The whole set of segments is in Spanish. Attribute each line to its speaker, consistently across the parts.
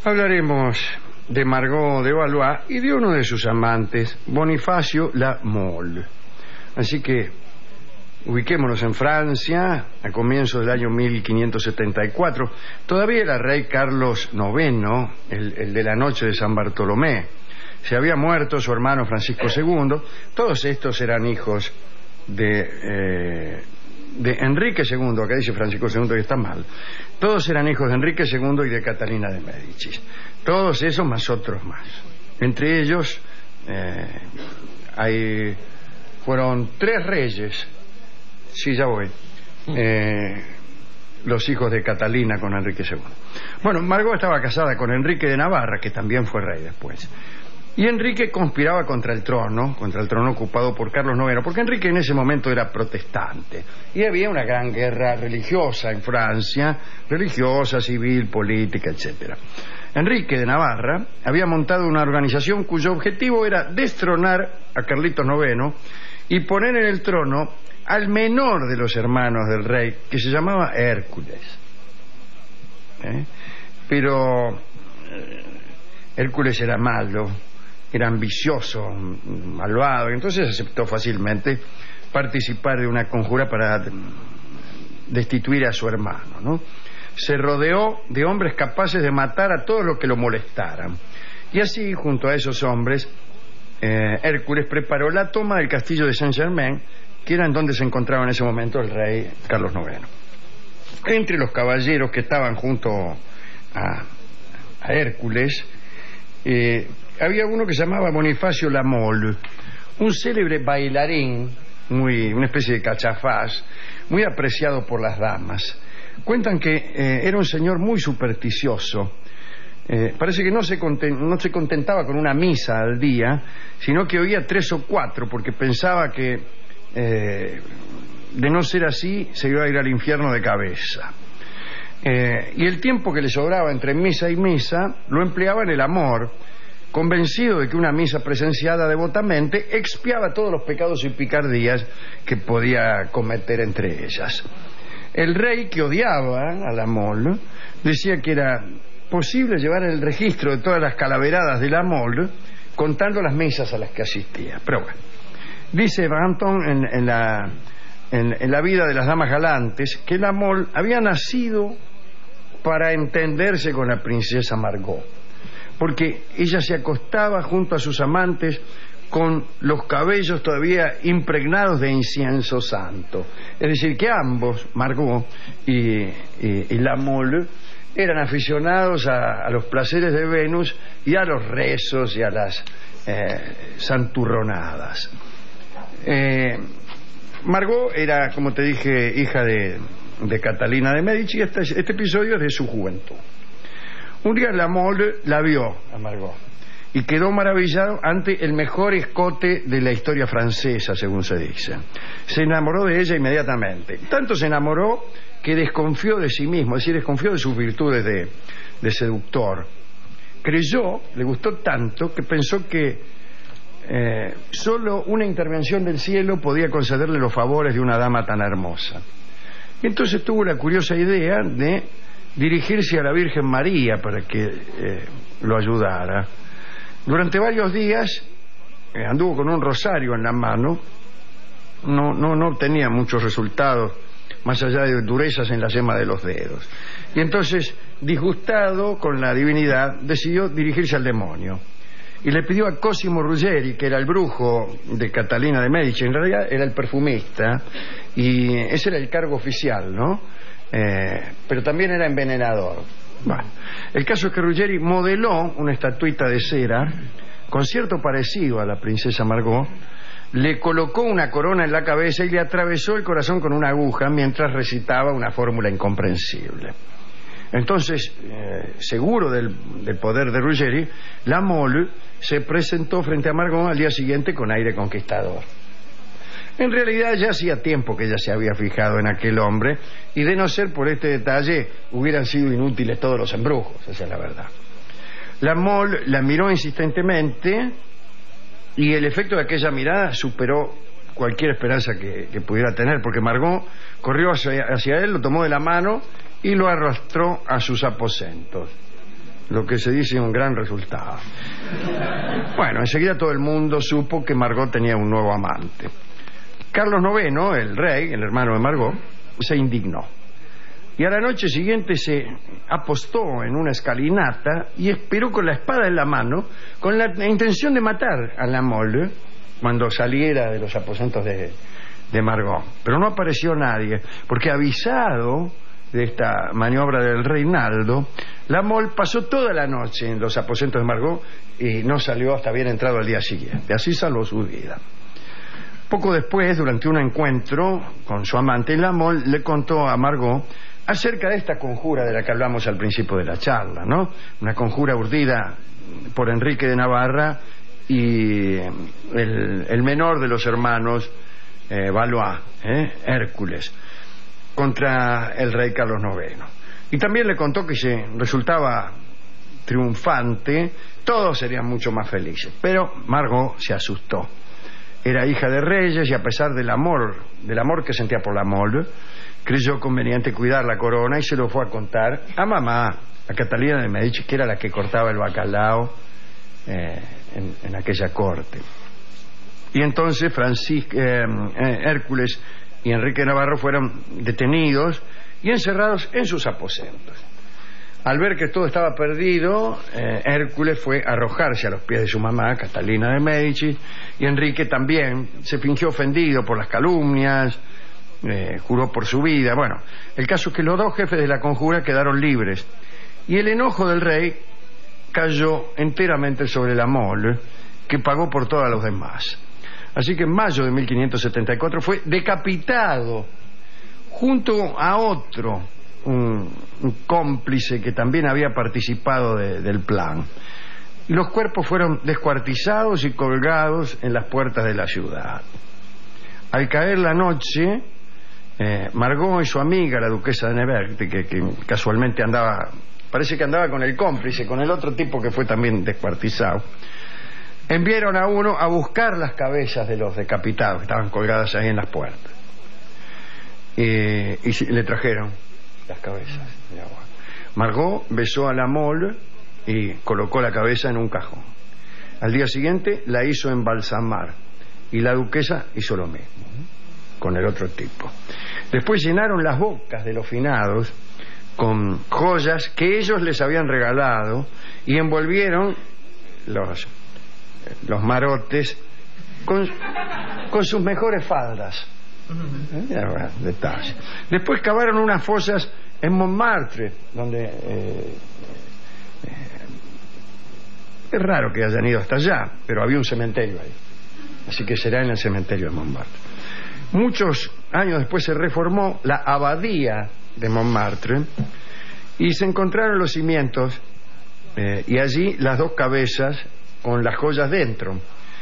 Speaker 1: Hablaremos de Margot de Valois y de uno de sus amantes, Bonifacio La Mole. Así que ubiquémonos en Francia, a comienzos del año 1574. Todavía era rey Carlos IX, el de la noche de San Bartolomé. Se había muerto su hermano Francisco II. Todos estos eran hijos de Enrique II. Acá dice Francisco II que está mal. Todos eran hijos de Enrique II y de Catalina de Médicis. Todos esos más otros más. Entre ellos fueron 3 reyes. Sí, ya voy. Los hijos de Catalina con Enrique II. Bueno, Margot estaba casada con Enrique de Navarra, que también fue rey después. Y Enrique conspiraba contra el trono ocupado por Carlos IX, porque Enrique en ese momento era protestante. Y había una gran guerra religiosa en Francia, religiosa, civil, política, etc. Enrique de Navarra había montado una organización cuyo objetivo era destronar a Carlitos IX y poner en el trono al menor de los hermanos del rey, que se llamaba Hércules. Pero Hércules era malo, era ambicioso, malvado, y entonces aceptó fácilmente participar de una conjura para destituir a su hermano, ¿no? Se rodeó de hombres capaces de matar a todos los que lo molestaran. Y así, junto a esos hombres, Hércules preparó la toma del castillo de Saint-Germain, que era en donde se encontraba en ese momento el rey Carlos IX. Entre los caballeros que estaban junto a Hércules, había uno que se llamaba Bonifacio La Mole, un célebre bailarín, una especie de cachafaz, muy apreciado por las damas. Cuentan que era un señor muy supersticioso. Parece que no se contentaba con una misa al día, sino que oía 3 o 4, porque pensaba que de no ser así se iba a ir al infierno de cabeza. Y el tiempo que le sobraba entre misa y misa lo empleaba en el amor, convencido de que una misa presenciada devotamente expiaba todos los pecados y picardías que podía cometer entre ellas. El rey, que odiaba a La Mole, decía que era posible llevar el registro de todas las calaveradas de La Mole contando las misas a las que asistía. Pero bueno, dice Brantón en la vida de las damas galantes que La Mole había nacido para entenderse con la princesa Margot, porque ella se acostaba junto a sus amantes con los cabellos todavía impregnados de incienso santo. Es decir, que ambos, Margot y La Mole, eran aficionados a los placeres de Venus y a los rezos y a las santurronadas. Margot era, como te dije, hija de Catalina de Médici, y este episodio es de su juventud. Un día La Mole la vio a Margot y quedó maravillado ante el mejor escote de la historia francesa, según se dice. Se enamoró de ella inmediatamente. Tanto se enamoró que desconfió de sí mismo, es decir, desconfió de sus virtudes de seductor. Le gustó tanto que pensó que solo una intervención del cielo podía concederle los favores de una dama tan hermosa. Y entonces tuvo la curiosa idea de dirigirse a la Virgen María para que lo ayudara. Durante varios días anduvo con un rosario en la mano. No obtenía muchos resultados más allá de durezas en la yema de los dedos. Y entonces, disgustado con la divinidad, decidió dirigirse al demonio y le pidió a Cosimo Ruggeri, que era el brujo de Catalina de Médici, en realidad era el perfumista, y ese era el cargo oficial, ¿no? Pero también era envenenador. Bueno, el caso es que Ruggeri modeló una estatuita de cera con cierto parecido a la princesa Margot, le colocó una corona en la cabeza y le atravesó el corazón con una aguja mientras recitaba una fórmula incomprensible. Entonces, seguro del poder de Ruggeri, La Mole se presentó frente a Margot al día siguiente con aire conquistador. En realidad ya hacía tiempo que ella se había fijado en aquel hombre, y de no ser por este detalle hubieran sido inútiles todos los embrujos, esa es la verdad. La Mole la miró insistentemente y el efecto de aquella mirada superó cualquier esperanza que pudiera tener, porque Margot corrió hacia él, lo tomó de la mano y lo arrastró a sus aposentos. lo que se dice un gran resultado. Bueno, enseguida todo el mundo supo que Margot tenía un nuevo amante. Carlos IX, el rey, el hermano de Margot, se indignó. Y a la noche siguiente se apostó en una escalinata y esperó con la espada en la mano, con la intención de matar a la Mole cuando saliera de los aposentos de Margot. Pero no apareció nadie, porque avisado de esta maniobra del Reinaldo, la Mole pasó toda la noche en los aposentos de Margot y no salió hasta bien entrado al día siguiente. Así salvó su vida. Poco después, durante un encuentro con su amante, la Mole le contó a Margot acerca de esta conjura de la que hablamos al principio de la charla, ¿no? Una conjura urdida por Enrique de Navarra y el menor de los hermanos Valois, Hércules, contra el rey Carlos IX. Y también le contó que si resultaba triunfante, todos serían mucho más felices. Pero Margot se asustó. Era hija de reyes y a pesar del amor que sentía por la Mole, creyó conveniente cuidar la corona y se lo fue a contar a mamá, a Catalina de Medici, que era la que cortaba el bacalao en aquella corte. Y entonces Hércules y Enrique de Navarro fueron detenidos y encerrados en sus aposentos. Al ver que todo estaba perdido, Hércules fue a arrojarse a los pies de su mamá, Catalina de Medici, y Enrique también se fingió ofendido por las calumnias, juró por su vida. Bueno, el caso es que los dos jefes de la conjura quedaron libres y el enojo del rey cayó enteramente sobre la Mole, que pagó por todos los demás. Así que en mayo de 1574 fue decapitado junto a otro, un cómplice que también había participado del plan. Y los cuerpos fueron descuartizados y colgados en las puertas de la ciudad. Al caer la noche, Margot y su amiga, la duquesa de Nevers, que casualmente parece que andaba con el cómplice, con el otro tipo que fue también descuartizado, enviaron a uno a buscar las cabezas de los decapitados que estaban colgadas ahí en las puertas. Y le trajeron las cabezas. Margot besó a la Mole y colocó la cabeza en un cajón. Al día siguiente la hizo embalsamar y la duquesa hizo lo mismo con el otro tipo. Después llenaron las bocas de los finados con joyas que ellos les habían regalado y envolvieron los marotes con sus mejores faldas. Detalle. Después cavaron unas fosas en Montmartre, donde es raro que hayan ido hasta allá, pero había un cementerio ahí, así que será en el cementerio de Montmartre. Muchos años después se reformó la abadía de Montmartre y se encontraron los cimientos y allí las dos cabezas con las joyas dentro.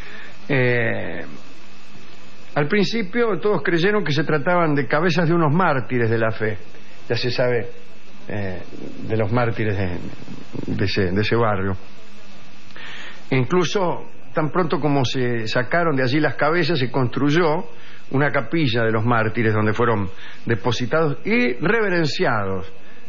Speaker 1: Al principio todos creyeron que se trataban de cabezas de unos mártires de la fe. Ya se sabe de los mártires de ese barrio. Incluso tan pronto como se sacaron de allí las cabezas, se construyó una capilla de los mártires donde fueron depositados y reverenciados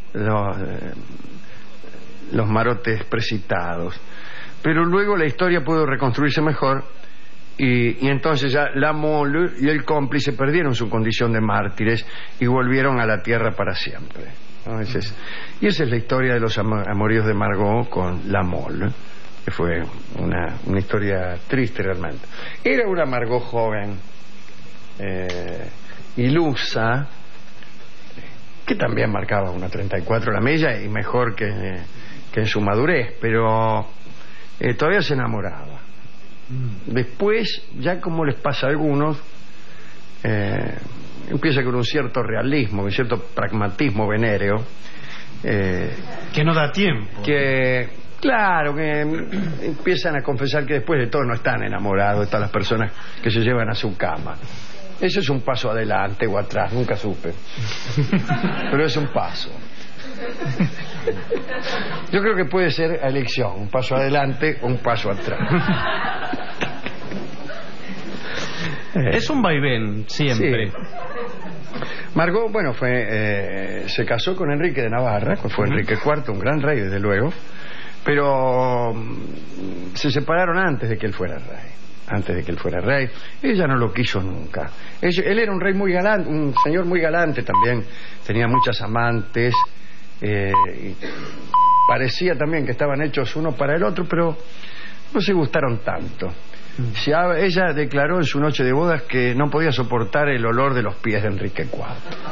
Speaker 1: los marotes precitados. Pero luego la historia pudo reconstruirse mejor y entonces ya la Mole y el cómplice perdieron su condición de mártires y volvieron a la tierra para siempre, ¿no? Y esa es la historia de los amoríos de Margot con la Mole, que fue una historia triste realmente. Era una Margot joven, ilusa, que también marcaba una 34 la milla y mejor que en su madurez, pero todavía se enamoraba. Después, ya como les pasa a algunos, empieza con un cierto realismo, un cierto pragmatismo venéreo,
Speaker 2: que no da tiempo,
Speaker 1: claro, que empiezan a confesar que después de todo no están enamorados de todas las personas que se llevan a su cama. Eso es un paso adelante o atrás, nunca supe, pero es un paso. Yo creo que puede ser a elección, un paso adelante o un paso atrás.
Speaker 2: Es un vaivén siempre.
Speaker 1: Sí. Margot, bueno, se casó con Enrique de Navarra, que fue Enrique IV, un gran rey desde luego, pero se separaron antes de que él fuera rey. Ella no lo quiso nunca. Él era un rey muy galante, un señor muy galante también, tenía muchas amantes, y parecía también que estaban hechos uno para el otro, pero no se gustaron tanto. Ella declaró en su noche de bodas que no podía soportar el olor de los pies de Enrique IV.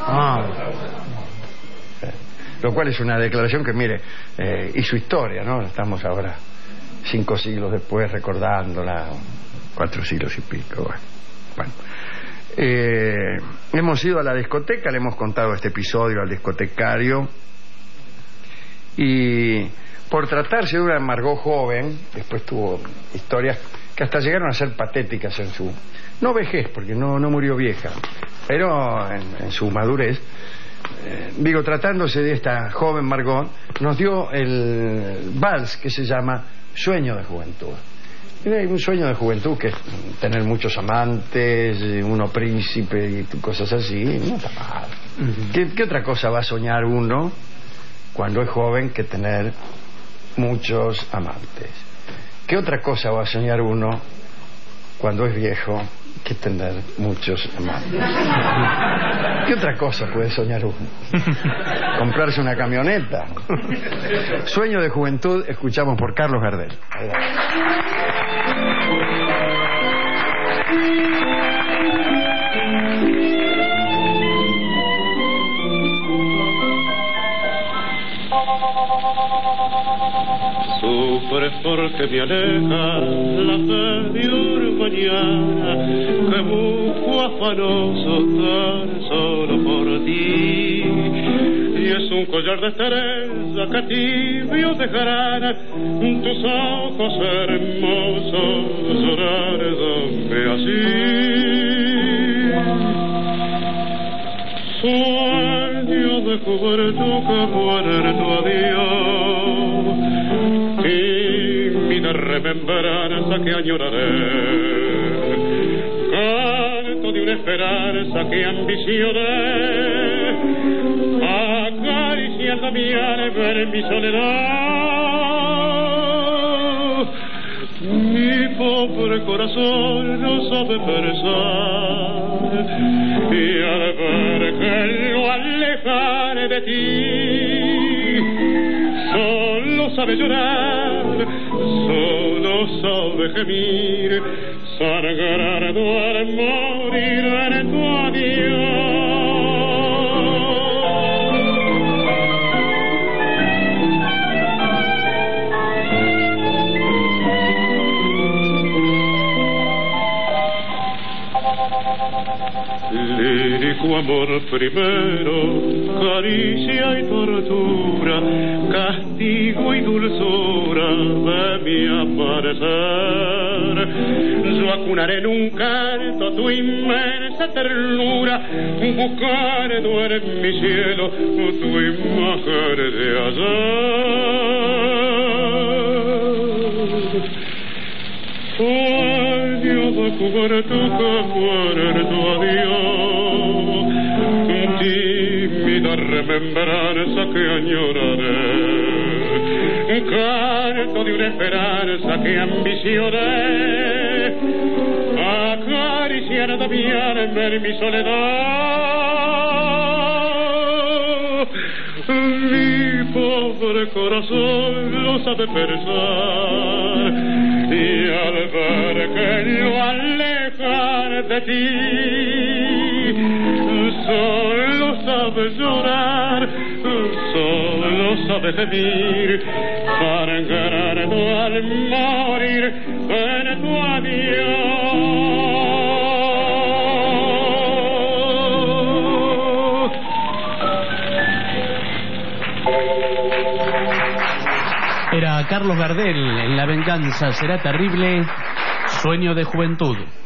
Speaker 1: Lo cual es una declaración que, mire, y su historia, ¿no? Estamos ahora 5 siglos después recordándola, 4 siglos y pico. Bueno. Hemos ido a la discoteca, le hemos contado este episodio al discotecario, y por tratarse de una Margot joven, después tuvo historias que hasta llegaron a ser patéticas en su, no vejez, porque no murió vieja, pero en su madurez. Tratándose de esta joven Margot, nos dio el vals que se llama Sueño de Juventud. Un sueño de juventud que es tener muchos amantes, uno príncipe y cosas así, no está mal. ¿Qué otra cosa va a soñar uno cuando es joven que tener muchos amantes? ¿Qué otra cosa va a soñar uno cuando es viejo que tener muchos amantes? ¿Qué otra cosa puede soñar uno? ¿Comprarse una camioneta? Sueño de Juventud, escuchamos por Carlos Gardel.
Speaker 3: Sufres porque me aleja la media mañana que busco afanoso tan solo por ti, y es un collar de estrellas que tibio dejarán tus ojos hermosos llorándome así. Sueño de juventud que muere tu adiós, tímida remembranza que añoraré, canto de una esperanza que ambicioné, acariciando mi alma en mi soledad. Mi pobre corazón no sabe pensar, y al ver que lo alejaré de ti, solo sabe llorar, solo sabe gemir, sangrando al morir en tu adiós. Lírico amor primero, caricia y tortura, castigo y dulzura de mi aparecer. Yo acunaré en un canto tu inmensa ternura, buscando en mi cielo tu imagen de ayer. Sueño de juventud que muere tu adiós, tímida remembranza que añoraré, canto de una esperanza que ambicioné, acariciando mi alma en mi soledad. Mi pobre corazón lo sabe pensar, y al ver que lo alejan de ti, solo sabe llorar, solo sabe gemir, sangrando al morir en tu adiós.
Speaker 2: Era Carlos Gardel en La venganza será terrible, Sueño de Juventud.